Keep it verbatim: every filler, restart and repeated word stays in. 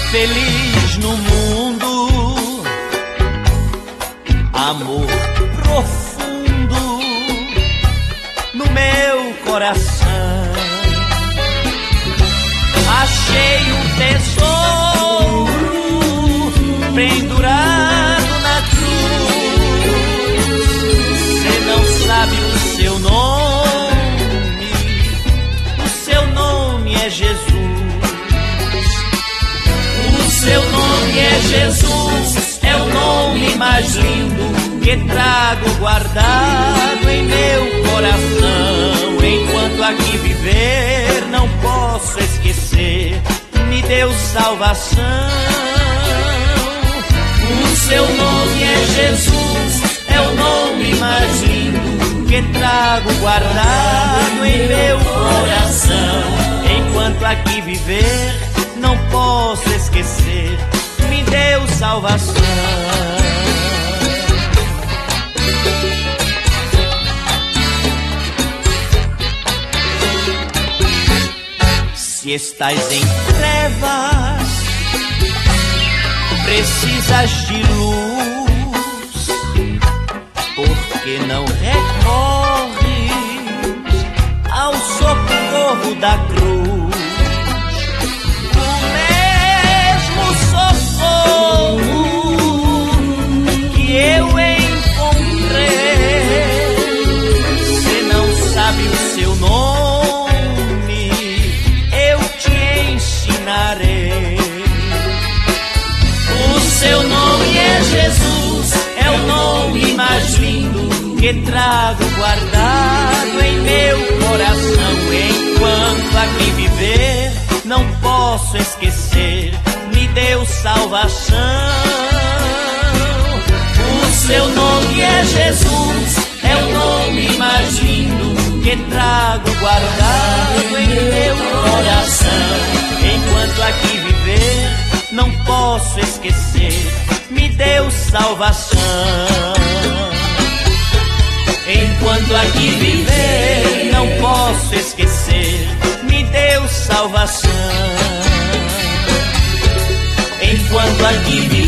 feliz no mundo, amor profundo no meu coração. Achei um tesouro pendurado na cruz. Cê não sabe o seu nome, o seu nome é Jesus. O seu nome é Jesus, é o nome mais lindo que trago guardado em meu coração. Enquanto aqui viver, não posso esquecer, me deu salvação. O seu nome é Jesus, é o nome mais lindo que trago guardado em meu coração. Enquanto aqui viver, não posso esquecer, me deu salvação. Se estás em trevas, precisas de luz, porque não recorres ao socorro da cruz. Eu encontrei, cê não sabe o seu nome, eu te ensinarei. O seu nome é Jesus, é o nome mais lindo que trago guardado em meu coração. Enquanto aqui viver, não posso esquecer, me deu salvação. O seu nome é Jesus, é o nome mais lindo que trago guardado em meu coração. Enquanto aqui viver, não posso esquecer, me deu salvação. Enquanto aqui viver, não posso esquecer, me deu salvação. Enquanto aqui viver,